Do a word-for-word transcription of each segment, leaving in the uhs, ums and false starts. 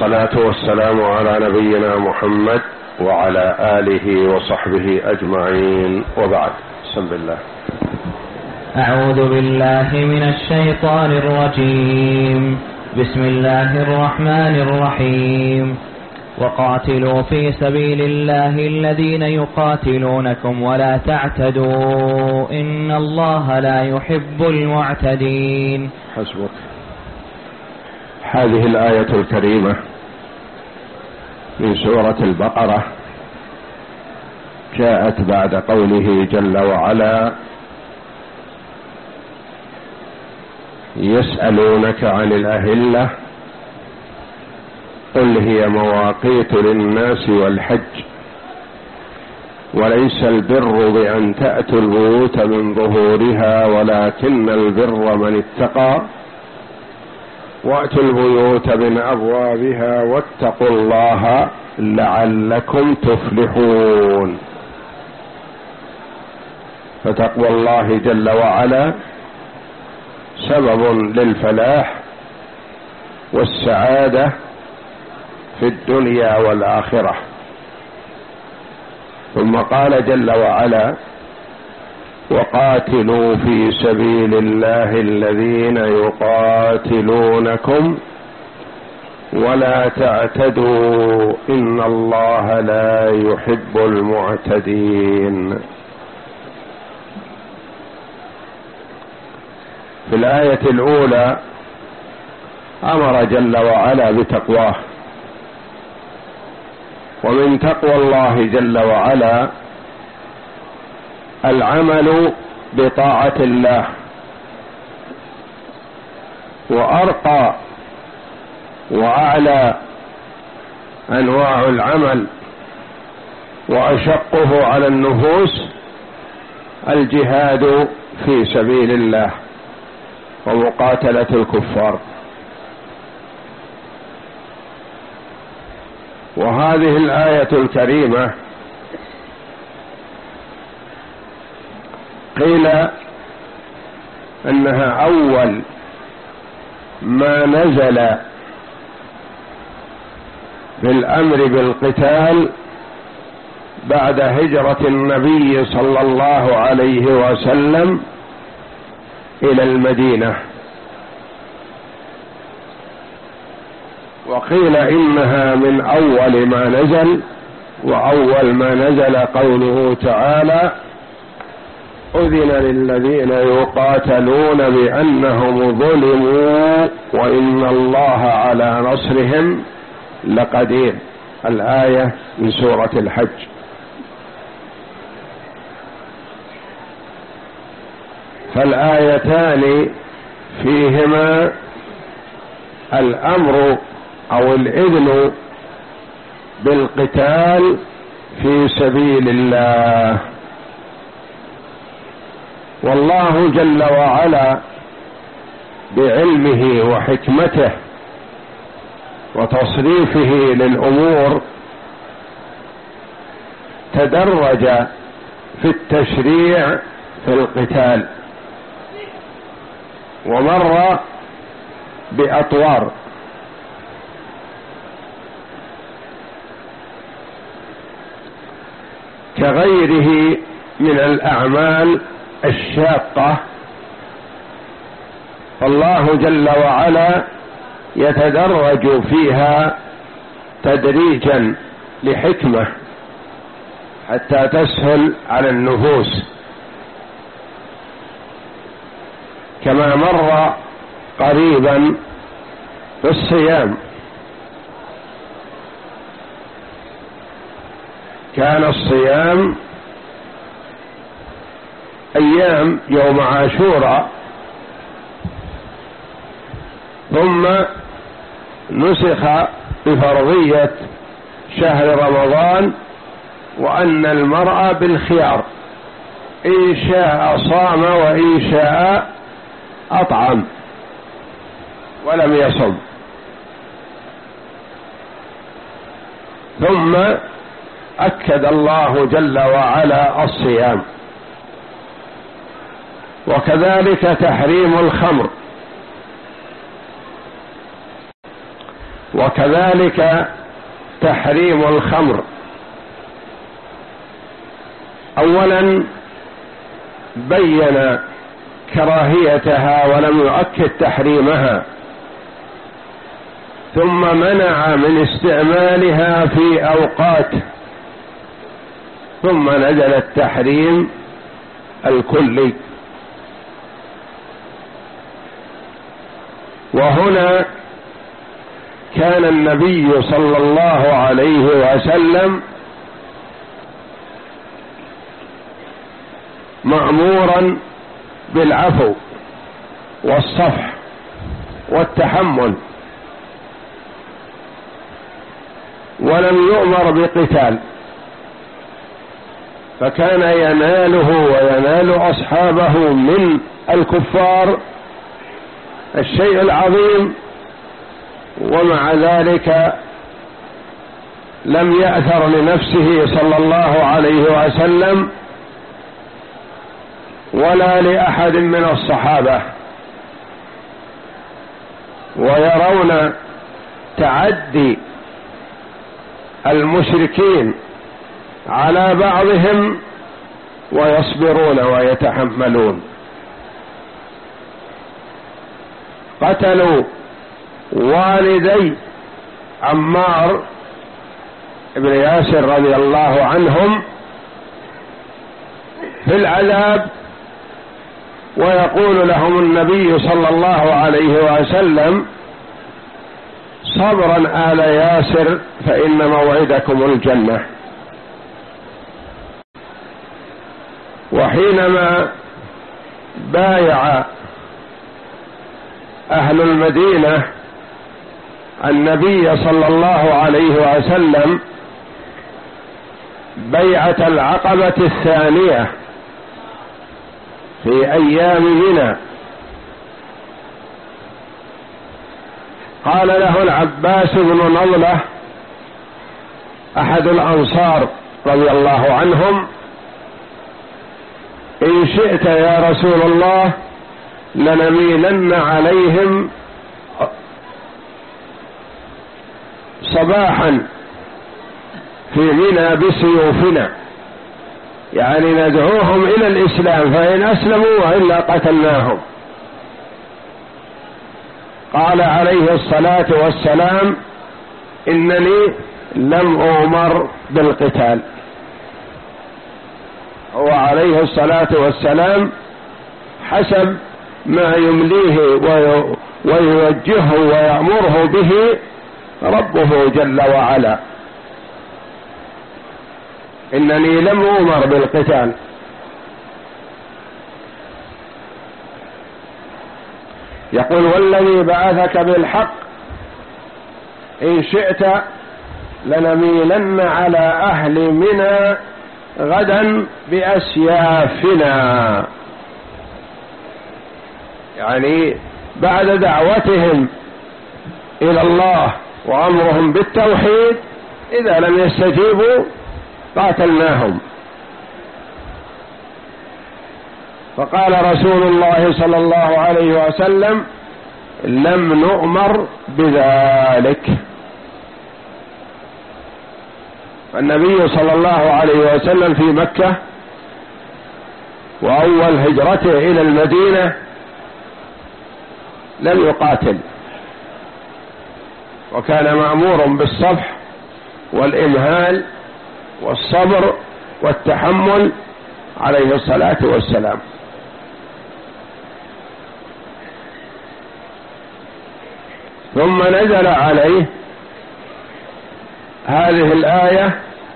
والصلاة والسلام على نبينا محمد وعلى آله وصحبه أجمعين، وبعد. بسم الله. أعوذ بالله من الشيطان الرجيم. بسم الله الرحمن الرحيم. وقاتلوا في سبيل الله الذين يقاتلونكم ولا تعتدوا إن الله لا يحب المعتدين. حسبك. هذه الآية الكريمة من سورة البقرة جاءت بعد قوله جل وعلا: يسألونك عن الأهلة قل هي مواقيت للناس والحج وليس البر بأن تأتوا البيوت من ظهورها ولكن البر من اتقى وأتوا البيوت من أبوابها واتقوا الله لعلكم تفلحون. فتقوى الله جل وعلا سبب للفلاح والسعادة في الدنيا والآخرة. ثم قال جل وعلا: وقاتلوا في سبيل الله الذين يقاتلونكم ولا تعتدوا إن الله لا يحب المعتدين. في الآية الأولى أمر جل وعلا بتقواه، ومن تقوى الله جل وعلا العمل بطاعة الله، وأرقى وأعلى أنواع العمل وأشقه على النفوس الجهاد في سبيل الله ومقاتلة الكفار. وهذه الآية الكريمة قيل أنها أول ما نزل بالأمر بالقتال بعد هجرة النبي صلى الله عليه وسلم إلى المدينة، وقيل إنها من أول ما نزل، وأول ما نزل قوله تعالى: أذن للذين يقاتلون بأنهم ظلموا وإن الله على نصرهم لقدير. الآية من سورة الحج. فالآيتان فيهما الأمر أو الإذن بالقتال في سبيل الله. والله جل وعلا بعلمه وحكمته وتصريفه للأمور تدرج في التشريع في القتال، ومر بأطوار. كغيره من الأعمال الشاقة، فالله جل وعلا يتدرج فيها تدريجا لحكمة حتى تسهل على النفوس، كما مر قريبا في الصيام. كان الصيام أيام يوم عاشوراء، ثم نسخ بفرضية شهر رمضان، وأن المرء بالخيار إن شاء صام وإن شاء أطعم ولم يصم. ثم أكد الله جل وعلا الصيام، وكذلك تحريم الخمر، وكذلك تحريم الخمر. أولا بين كراهيتها ولم يؤكد تحريمها، ثم منع من استعمالها في أوقات، ثم نزل التحريم الكلي. وهنا كان النبي صلى الله عليه وسلم مأمورا بالعفو والصفح والتحمل، ولم يؤمر بقتال، فكان يناله وينال أصحابه من الكفار الشيء العظيم، ومع ذلك لم يأثر لنفسه صلى الله عليه وسلم ولا لأحد من الصحابة، ويرون تعدي المشركين على بعضهم ويصبرون ويتحملون. قتلوا والدي عمار بن ياسر رضي الله عنهم في العذاب، ويقول لهم النبي صلى الله عليه وسلم: صبرا آل ياسر فإن موعدكم الجنة. وحينما بايع أهل المدينة النبي صلى الله عليه وسلم بيعة العقبة الثانية في أيام منى، قال له العباس بن نضلة أحد الأنصار رضي الله عنهم: إن شئت يا رسول الله لنميلن عليهم صباحا في منى بسيوفنا، يعني ندعوهم إلى الإسلام، فإن أسلموا وإلا قتلناهم. قال عليه الصلاة والسلام: إنني لم أؤمر بالقتال. هو عليه الصلاة والسلام حسب ما يمليه ويوجهه ويأمره به ربه جل وعلا، إنني لم أؤمر بالقتال. يقول: والذي بعثك بالحق إن شئت لنميلن على أهل منى غدا بأسيافنا، يعني بعد دعوتهم إلى الله وأمرهم بالتوحيد إذا لم يستجيبوا قاتلناهم. فقال رسول الله صلى الله عليه وسلم: لم نؤمر بذلك. النبي صلى الله عليه وسلم في مكة وأول هجرته إلى المدينة لم يقاتل، وكان مأمور بالصفح والإمهال والصبر والتحمل عليه الصلاة والسلام. ثم نزل عليه هذه الآية: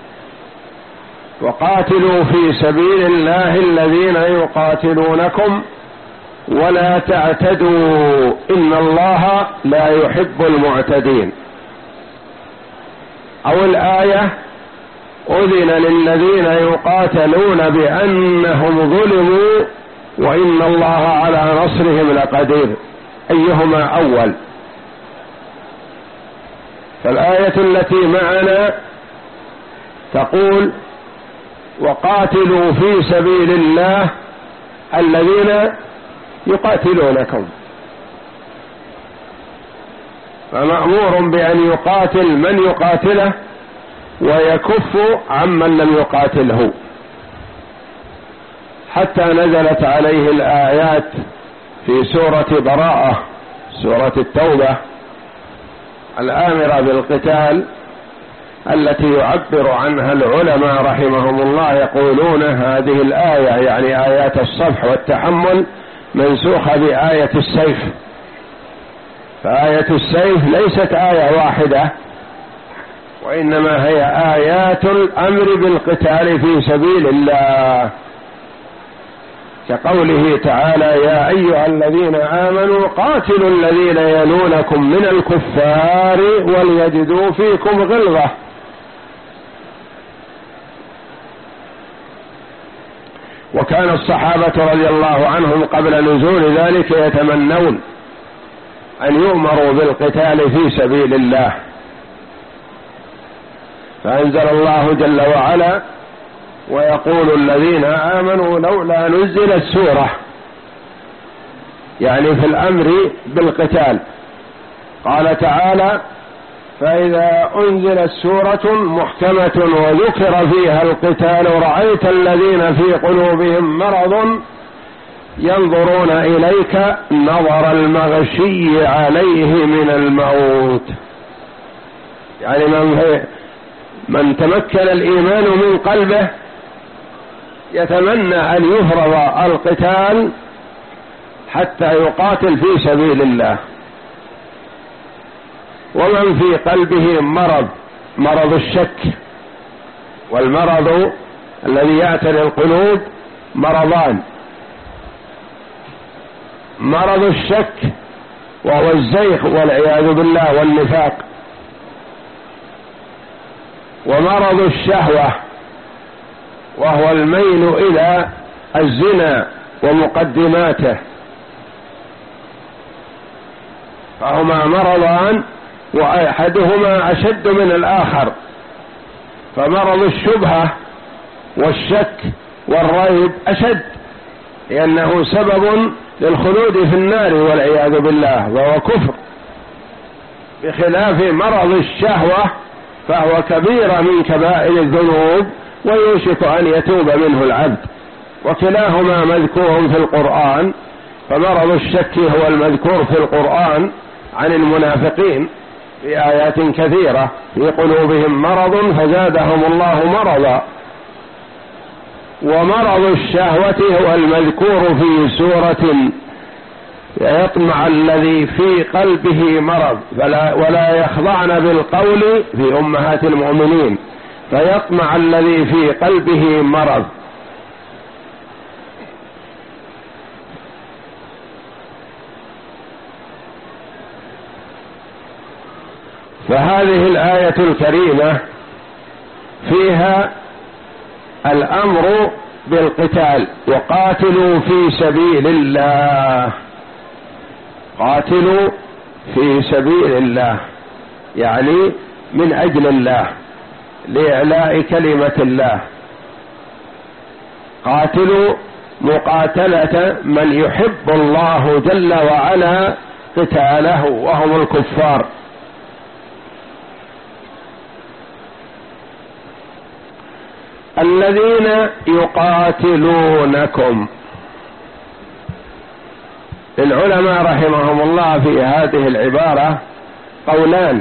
وقاتلوا في سبيل الله الذين يقاتلونكم ولا تعتدوا إن الله لا يحب المعتدين. أو الآية: أذن للذين يقاتلون بأنهم ظلموا وإن الله على نصرهم لقدير. أيهما أول؟ فالآية التي معنا تقول: وقاتلوا في سبيل الله الذين يقاتلونكم. فمأمور بأن يقاتل من يقاتله ويكف عمن لم يقاتله، حتى نزلت عليه الآيات في سورة براءة، سورة التوبة الآمرة بالقتال، التي يعبر عنها العلماء رحمهم الله يقولون هذه الآية يعني آيات الصفح والتحمل منسوخة بآية السيف، فآية السيف ليست آية واحدة، وإنما هي آيات الأمر بالقتال في سبيل الله، كقوله تعالى يا أيها الذين آمنوا قاتلوا الذين يلونكم من الكفار وليجدوا فيكم غلظة. وكان الصحابة رضي الله عنهم قبل نزول ذلك يتمنون أن يؤمروا بالقتال في سبيل الله، فأنزل الله جل وعلا ويقول الذين آمنوا لولا نزلت سورة، يعني في الأمر بالقتال. قال تعالى فإذا أنزلت سورة محكمة وذكر فيها القتال رأيت الذين في قلوبهم مرض ينظرون إليك نظر المغشي عليه من الموت، يعني من, من تمكن الإيمان من قلبه يتمنى أن يفرض القتال حتى يقاتل في سبيل الله. ومن في قلبه مرض، مرض الشك، والمرض الذي يعتري القلوب مرضان، مرض الشك وهو الزيغ والعياذ بالله والنفاق، ومرض الشهوة وهو الميل إلى الزنا ومقدماته، فهما مرضان وأحدهما أشد من الآخر. فمرض الشبهة والشك والريب أشد، لأنه سبب للخلود في النار والعياذ بالله وهو كفر، بخلاف مرض الشهوة فهو كبيرة من كبائر الذنوب ويوشك أن يتوب منه العبد، وكلاهما مذكور في القرآن. فمرض الشك هو المذكور في القرآن عن المنافقين في آيات كثيرة، في قلوبهم مرض فزادهم الله مرضا. ومرض الشهوة هو المذكور في سورة يطمع الذي في قلبه مرض فلا ولا يخضعن بالقول في أمهات المؤمنين، فيطمع الذي في قلبه مرض. فهذه الآية الكريمة فيها الأمر بالقتال، وقاتلوا في سبيل الله، قاتلوا في سبيل الله يعني من أجل الله، لإعلاء كلمة الله. قاتلوا مقاتلة من يحب الله جل وعلا قتاله وهم الكفار. الذين يقاتلونكم، العلماء رحمهم الله في هذه العبارة قولان.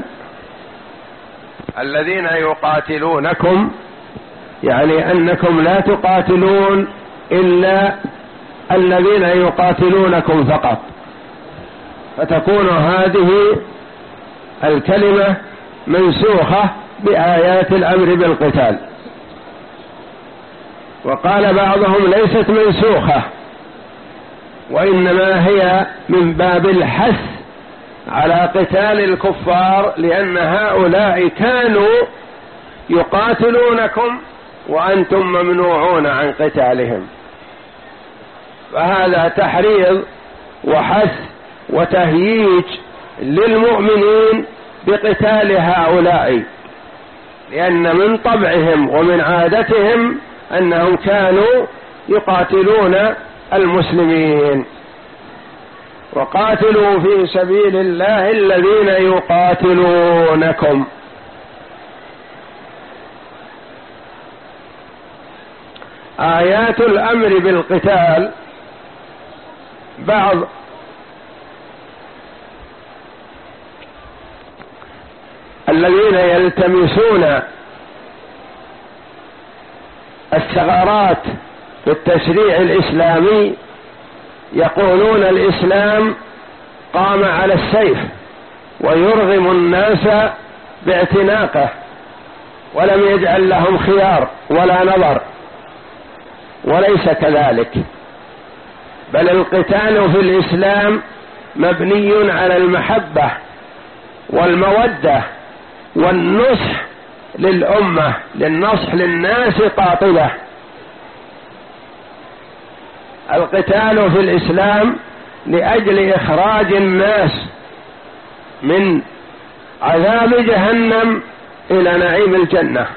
الذين يقاتلونكم يعني أنكم لا تقاتلون إلا الذين يقاتلونكم فقط، فتكون هذه الكلمة منسوخة بآيات الأمر بالقتال. وقال بعضهم ليست منسوخة، وإنما هي من باب الحث على قتال الكفار، لأن هؤلاء كانوا يقاتلونكم وأنتم ممنوعون عن قتالهم، فهذا تحريض وحث وتهييج للمؤمنين بقتال هؤلاء، لأن من طبعهم ومن عادتهم أنهم كانوا يقاتلون المسلمين. وقاتلوا في سبيل الله الذين يقاتلونكم. آيات الأمر بالقتال، بعض الذين يلتمسون الثغرات في التشريع الإسلامي يقولون الإسلام قام على السيف ويرغم الناس باعتناقه ولم يجعل لهم خيار ولا نظر، وليس كذلك، بل القتال في الإسلام مبني على المحبة والمودة والنصح للأمة، للنصح للناس قاطبة. القتال في الإسلام لأجل إخراج الناس من عذاب جهنم إلى نعيم الجنة.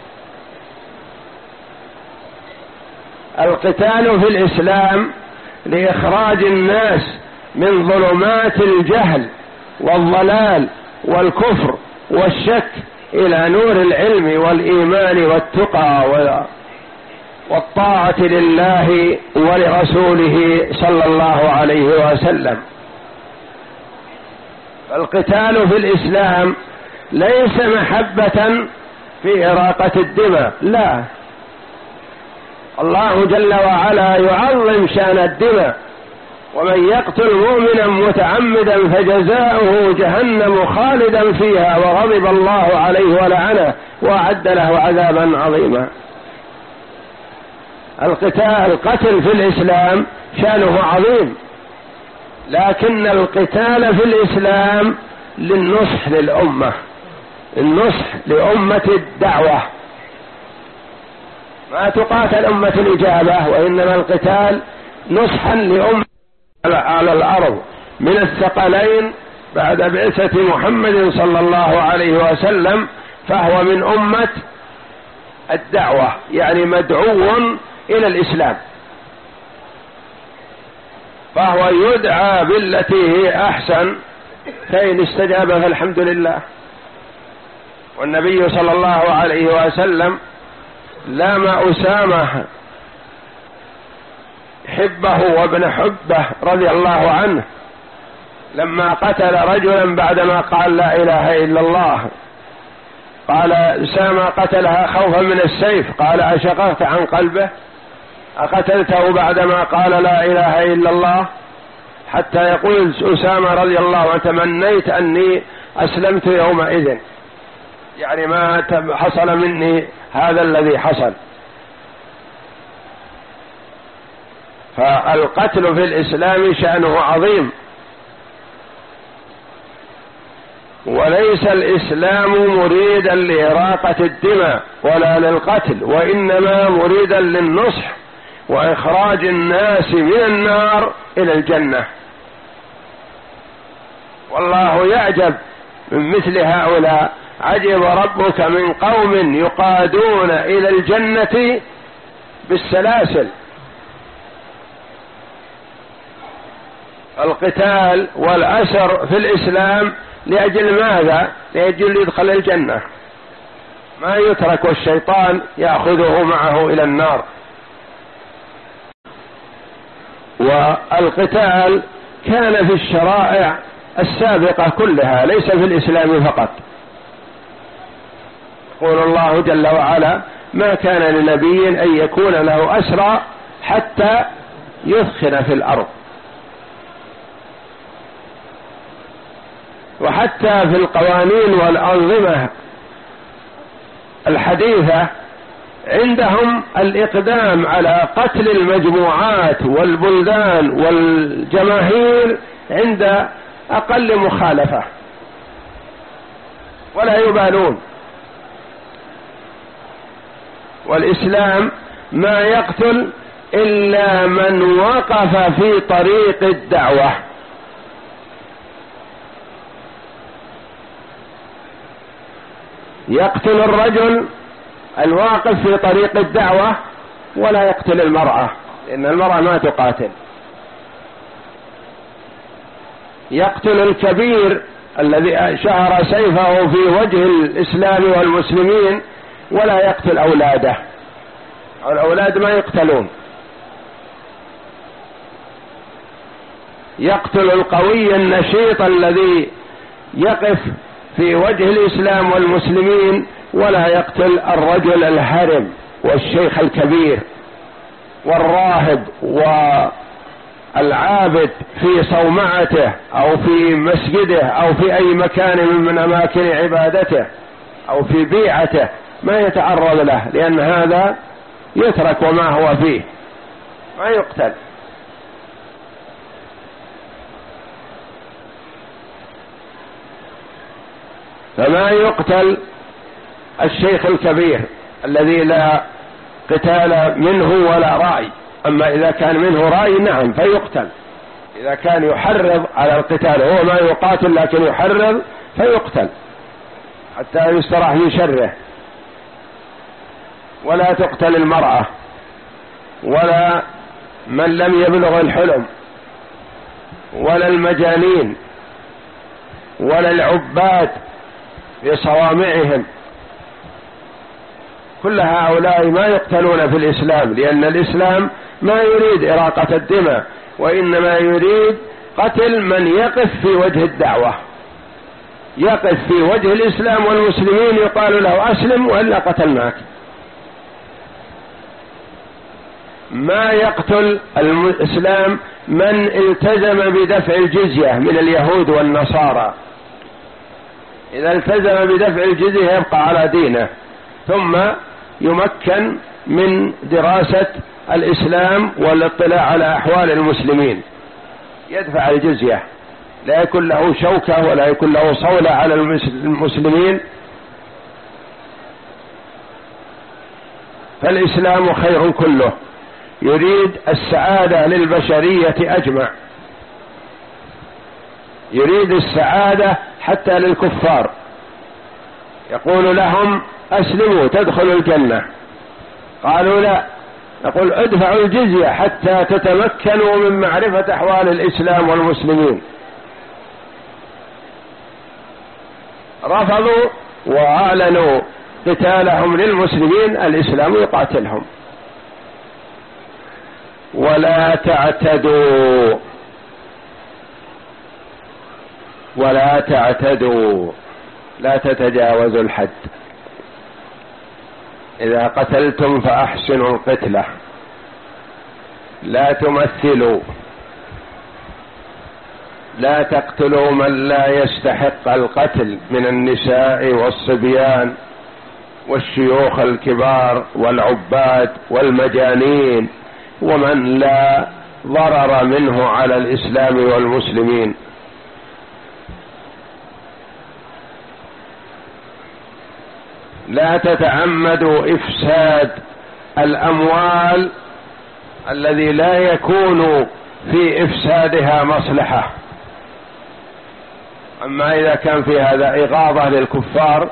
القتال في الإسلام لإخراج الناس من ظلمات الجهل والضلال والكفر والشك إلى نور العلم والإيمان والتقى والطاعة لله ولرسوله صلى الله عليه وسلم. القتال في الإسلام ليس محبة في إراقة الدماء، لا، الله جل وعلا يعظم شأن الدماء، ومن يقتل مؤمنا متعمدا فجزاؤه جهنم خالدا فيها وغضب الله عليه ولعنه وأعد له عذابا عظيما. القتال القتل في الإسلام شأنه عظيم، لكن القتال في الإسلام للنصح للأمة، النصح لأمة الدعوة، ما تقاتل أمة الإجابة، وإنما القتال نصحا لأمة على الأرض من الثقلين بعد بعثة محمد صلى الله عليه وسلم، فهو من أمة الدعوة، يعني مدعو إلى الإسلام، فهو يدعى بالتي هي أحسن، فإن استجاب فالحمد لله. والنبي صلى الله عليه وسلم لام أسامة حبه وابن حبه رضي الله عنه لما قتل رجلا بعدما قال لا إله إلا الله، قال أسامة قتلها خوفا من السيف، قال أشققت عن قلبه؟ أقتلته بعدما قال لا إله إلا الله؟ حتى يقول أسامة رضي الله عنه تمنيت أني أسلمت يومئذ، يعني ما حصل مني هذا الذي حصل. فالقتل في الإسلام شأنه عظيم، وليس الإسلام مريدا لإراقة الدماء ولا للقتل، وإنما مريدا للنصح وإخراج الناس من النار إلى الجنة. والله يعجب من مثل هؤلاء، عجب ربك من قوم يقادون إلى الجنة بالسلاسل. القتال والأسر في الإسلام لأجل ماذا؟ لأجل يدخل الجنة، ما يترك الشيطان يأخذه معه إلى النار. والقتال كان في الشرائع السابقة كلها، ليس في الإسلام فقط. يقول الله جل وعلا ما كان لنبي أن يكون له أسرى حتى يثخن في الأرض. وحتى في القوانين والأنظمة الحديثة عندهم الإقدام على قتل المجموعات والبلدان والجماهير عند أقل مخالفة، ولا يبالون. والإسلام ما يقتل إلا من وقف في طريق الدعوة. يقتل الرجل الواقف في طريق الدعوة ولا يقتل المرأة، لأن المرأة ما تقاتل. يقتل الكبير الذي شهر سيفه في وجه الإسلام والمسلمين ولا يقتل أولاده، الأولاد ما يقتلون. يقتل القوي النشيط الذي يقف في وجه الإسلام والمسلمين ولا يقتل الرجل الهرم والشيخ الكبير والراهب والعابد في صومعته أو في مسجده أو في أي مكان من أماكن عبادته أو في بيعته، ما يتعرض له، لأن هذا يترك وما هو فيه، ما يقتل. فما يقتل الشيخ الكبير الذي لا قتال منه ولا رأي، أما إذا كان منه رأي نعم فيقتل، إذا كان يحرض على القتال، هو ما يقاتل لكن يحرض فيقتل حتى يستراح من شره. ولا تقتل المرأة ولا من لم يبلغ الحلم ولا المجانين ولا العباد في صوامعهم، كل هؤلاء ما يقتلون في الإسلام، لأن الإسلام ما يريد إراقة الدماء، وإنما يريد قتل من يقف في وجه الدعوة، يقف في وجه الإسلام والمسلمين يقال له أسلم وإلا قتلناك. ما يقتل الإسلام من التزم بدفع الجزية من اليهود والنصارى، إذا التزم بدفع الجزية يبقى على دينه، ثم يمكن من دراسة الإسلام والاطلاع على أحوال المسلمين، يدفع الجزية، لا يكون له شوكة ولا يكون له صولة على المسلمين. فالإسلام خير كله، يريد السعادة للبشرية أجمع، يريد السعادة حتى للكفار، يقول لهم أسلموا تدخلوا الجنة، قالوا لا، نقول ادفعوا الجزية حتى تتمكنوا من معرفة أحوال الإسلام والمسلمين. رفضوا وأعلنوا قتالهم للمسلمين، الإسلام يقاتلهم. ولا تعتدوا ولا تعتدوا لا تتجاوزوا الحد، إذا قتلتم فأحسنوا القتلة، لا تمثلوا، لا تقتلوا من لا يستحق القتل من النساء والصبيان والشيوخ الكبار والعباد والمجانين ومن لا ضرر منه على الإسلام والمسلمين. لا تتعمدوا إفساد الأموال الذي لا يكون في إفسادها مصلحة، أما إذا كان في هذا إغاظة للكفار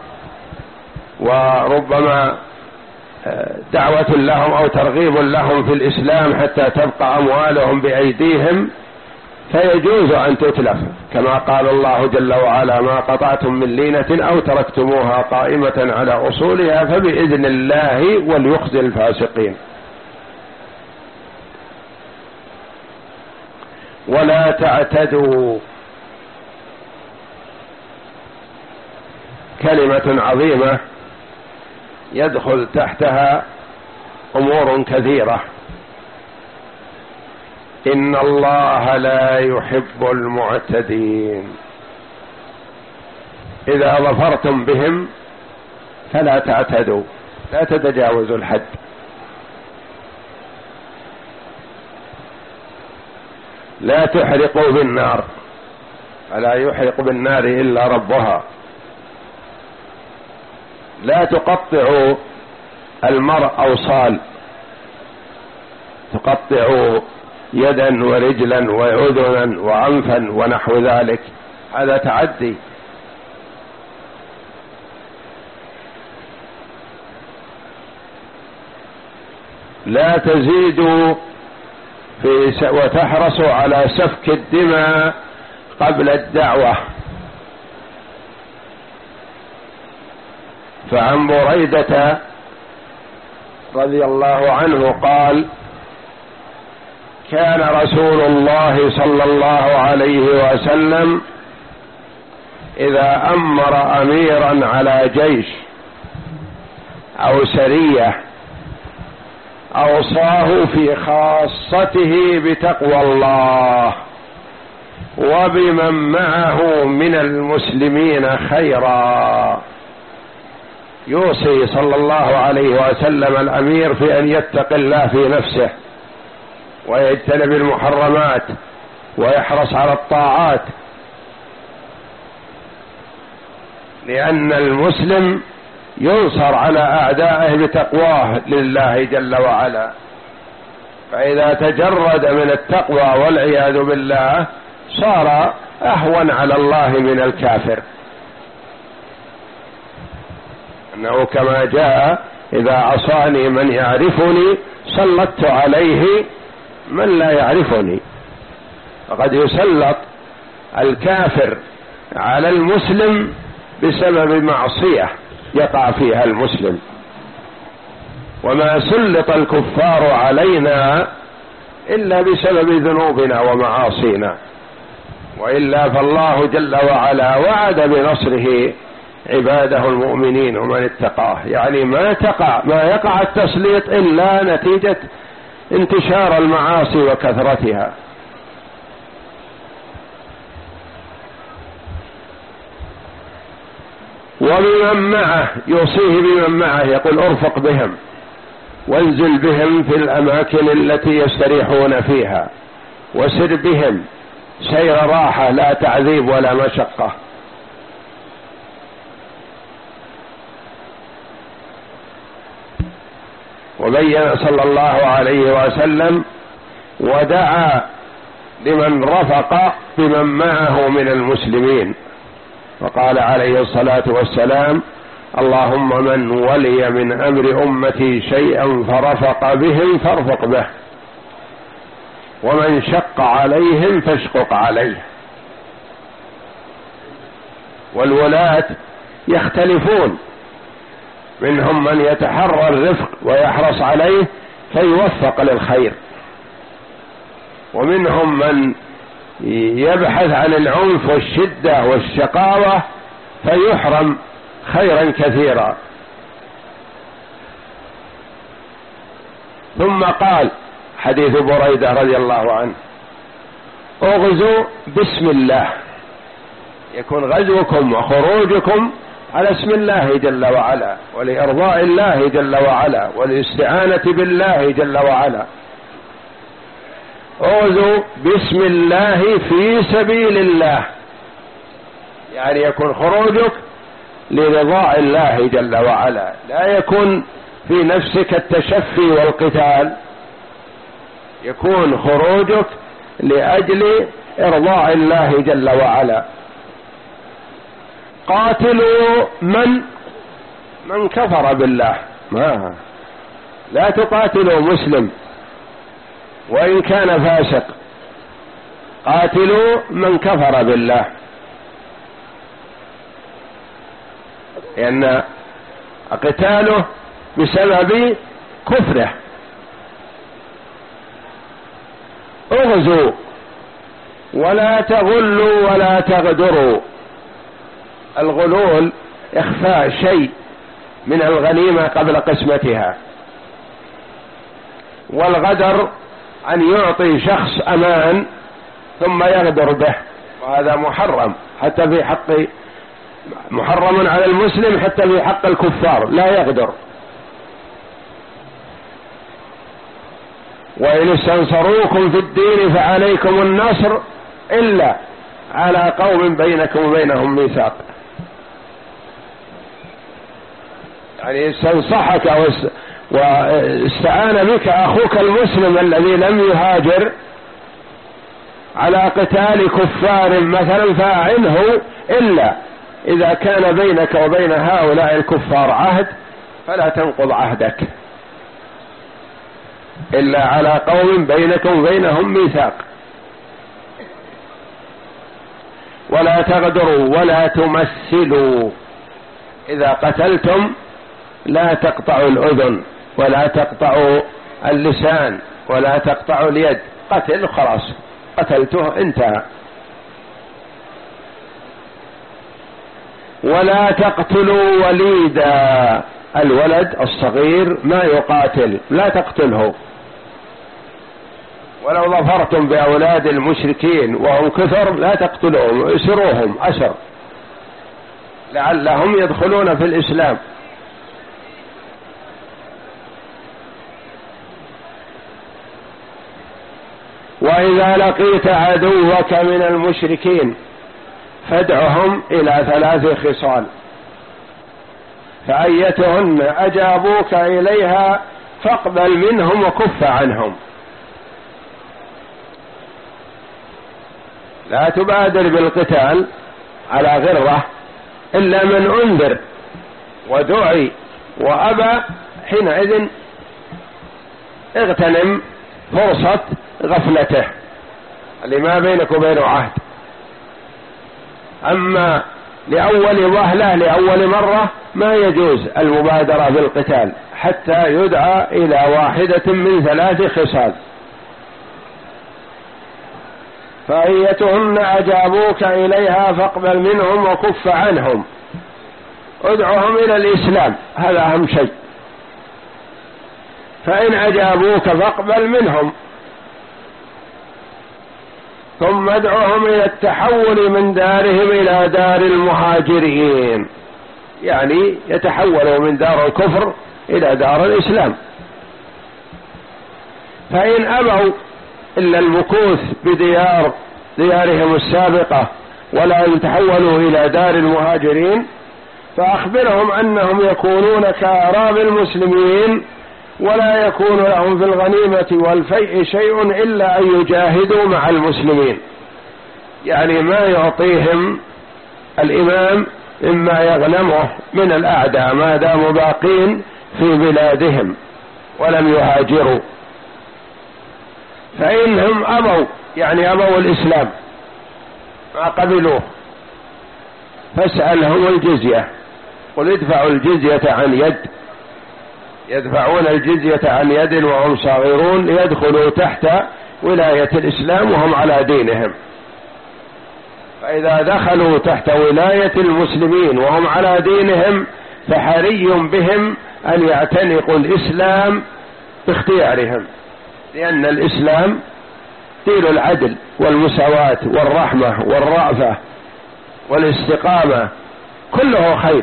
وربما دعوة لهم أو ترغيب لهم في الإسلام حتى تبقى أموالهم بأيديهم، فيجوز أن تتلف، كما قال الله جل وعلا: ما قطعتم من لينة أو تركتموها قائمة على أصولها فبإذن الله وليخزي الفاسقين. ولا تعتدوا، كلمة عظيمة يدخل تحتها أمور كثيرة. إن الله لا يحب المعتدين، إذا ظفرتم بهم فلا تعتدوا، لا تتجاوزوا الحد. لا تحرقوا بالنار، فلا يحرق بالنار إلا ربها. لا تقطعوا المرء أوصال، تقطعوا يدا ورجلا وأذنا وعنفا ونحو ذلك، هذا تعدي. لا تزيدوا في وتحرصوا على سفك الدماء قبل الدعوة. فعن بريدة رضي الله عنه قال: كان رسول الله صلى الله عليه وسلم إذا أمر أميرا على جيش أو سرية أوصاه في خاصته بتقوى الله وبمن معه من المسلمين خيرا. يوصي صلى الله عليه وسلم الأمير في أن يتقي الله في نفسه ويجتنب المحرمات ويحرص على الطاعات، لأن المسلم ينصر على أعدائه بتقواه لله جل وعلا. فإذا تجرد من التقوى والعياذ بالله صار أهون على الله من الكافر، أنه كما جاء: إذا عصاني من يعرفني سلطت عليه من لا يعرفني. فقد يسلط الكافر على المسلم بسبب معصية يقع فيها المسلم، وما سلط الكفار علينا إلا بسبب ذنوبنا ومعاصينا، وإلا فالله جل وعلا وعد بنصره عباده المؤمنين ومن اتقاه. يعني ما تقع ما يقع التسليط إلا نتيجة انتشار المعاصي وكثرتها. وبمن معه، يوصيه بمن معه، يقول: ارفق بهم وانزل بهم في الأماكن التي يستريحون فيها، وسر بهم سير راحة لا تعذيب ولا مشقة. وبين صلى الله عليه وسلم ودعا لمن رفق بمن معه من المسلمين، وقال عليه الصلاة والسلام: اللهم من ولي من أمر أمتي شيئا فرفق بهم فارفق به، ومن شق عليهم فاشقق عليه. والولاة يختلفون، منهم من يتحرى الرفق ويحرص عليه فيوفق للخير، ومنهم من يبحث عن العنف والشدة والشقاوة فيحرم خيرا كثيرا. ثم قال: حديث بريدة رضي الله عنه: اغزوا بسم الله، يكون غزوكم وخروجكم على اسم الله جل وعلا، ولإرضاء الله جل وعلا، والاستعانة بالله جل وعلا. اغزوا بسم الله في سبيل الله، يعني يكون خروجك لرضاء الله جل وعلا، لا يكون في نفسك التشفي والقتال، يكون خروجك لأجل إرضاء الله جل وعلا. قاتلوا من من كفر بالله، ما لا تقاتلوا مسلم وإن كان فاسق، قاتلوا من كفر بالله، لأن قتاله بسبب كفره. اغزوا ولا تغلوا ولا تغدروا. الغلول إخفاء شيء من الغنيمة قبل قسمتها، والغدر أن يعطي شخص أمان ثم يغدر به، وهذا محرم حتى في حق محرم على المسلم، حتى في حق الكفار لا يغدر. وإن استنصروكم في الدين فعليكم النصر إلا على قوم بينكم وبينهم ميثاق. يعني استنصحك واستعان بك أخوك المسلم الذي لم يهاجر على قتال كفار مثلا فأعنه، إلا إذا كان بينك وبين هؤلاء الكفار عهد فلا تنقض عهدك إلا على قوم بينك وبينهم ميثاق. ولا تغدروا ولا تمثلوا. إذا قتلتم لا تقطعوا الأذن ولا تقطعوا اللسان ولا تقطعوا اليد، قتل خلاص، قتلته انتهى. ولا تقتلوا وليدا، الولد الصغير ما يقاتل، لا تقتله. ولو ظفرتم بأولاد المشركين وهم كثر لا تقتلوهم، اسروهم أسر لعلهم يدخلون في الإسلام. وإذا لقيت عدوك من المشركين فادعهم إلى ثلاث خصال، فأيتهن أجابوك إليها فاقبل منهم وكف عنهم. لا تبادر بالقتال على غرة إلا من أنذر ودعي وأبى، حينئذ اغتنم فرصة غفلته اللي ما بينك وبينه عهد. أما لأول وهلة لأول مرة ما يجوز المبادرة بالقتال حتى يدعى إلى واحدة من ثلاث خصال. فأيتهن أجابوك إليها فاقبل منهم وكف عنهم، ادعهم إلى الإسلام، هذا أهم شيء. فإن أجابوك فاقبل منهم، ثم ادعهم إلى التحول من دارهم إلى دار المهاجرين، يعني يتحولوا من دار الكفر إلى دار الإسلام. فإن أبوا إلا المكوث بديار ديارهم السابقة ولا يتحولوا إلى دار المهاجرين، فأخبرهم أنهم يكونون كأعراب المسلمين ولا يكون لهم في الغنيمة والفيء شيء إلا أن يجاهدوا مع المسلمين، يعني ما يعطيهم الإمام مما يغنمه من الأعداء ما داموا باقين في بلادهم ولم يهاجروا. فإنهم أبوا يعني أبوا الإسلام ما قبلوه، فاسألهم الجزية، قل ادفعوا الجزية عن يد، يدفعون الجزية عن يد وهم صاغرون ليدخلوا تحت ولاية الإسلام وهم على دينهم. فإذا دخلوا تحت ولاية المسلمين وهم على دينهم فحري بهم أن يعتنقوا الإسلام باختيارهم، لأن الإسلام دين العدل والمساواة والرحمة والرأفة والاستقامة، كله خير.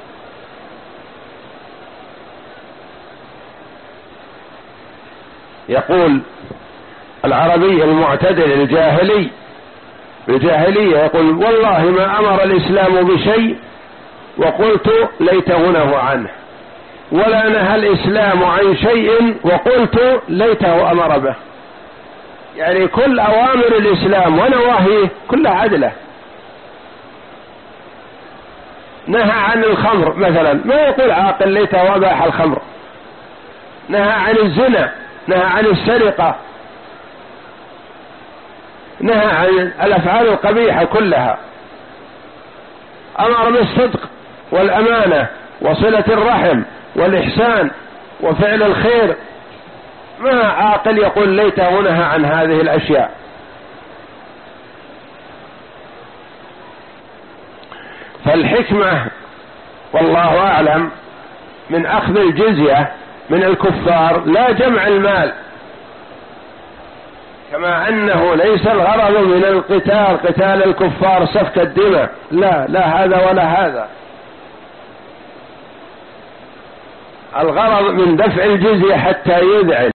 يقول العربي المعتدل الجاهلي الجاهلية يقول والله ما أمر الإسلام بشيء وقلت ليته نهى عنه، ولا نهى الإسلام عن شيء وقلت ليته أمر به. يعني كل أوامر الإسلام ونواهيه كلها عدلة. نهى عن الخمر مثلا ما يقول عاقل ليته أباح الخمر، نهى عن الزنا، نهى عن السرقة، نهى عن الأفعال القبيحة كلها، أمر بالصدق والأمانة وصلة الرحم والإحسان وفعل الخير. ما عاقل يقول ليته نهى عن هذه الأشياء. فالحكمة والله أعلم من أخذ الجزية من الكفار لا جمع المال، كما أنه ليس الغرض من القتال قتال الكفار سفك الدماء، لا لا هذا ولا هذا. الغرض من دفع الجزية حتى يذعن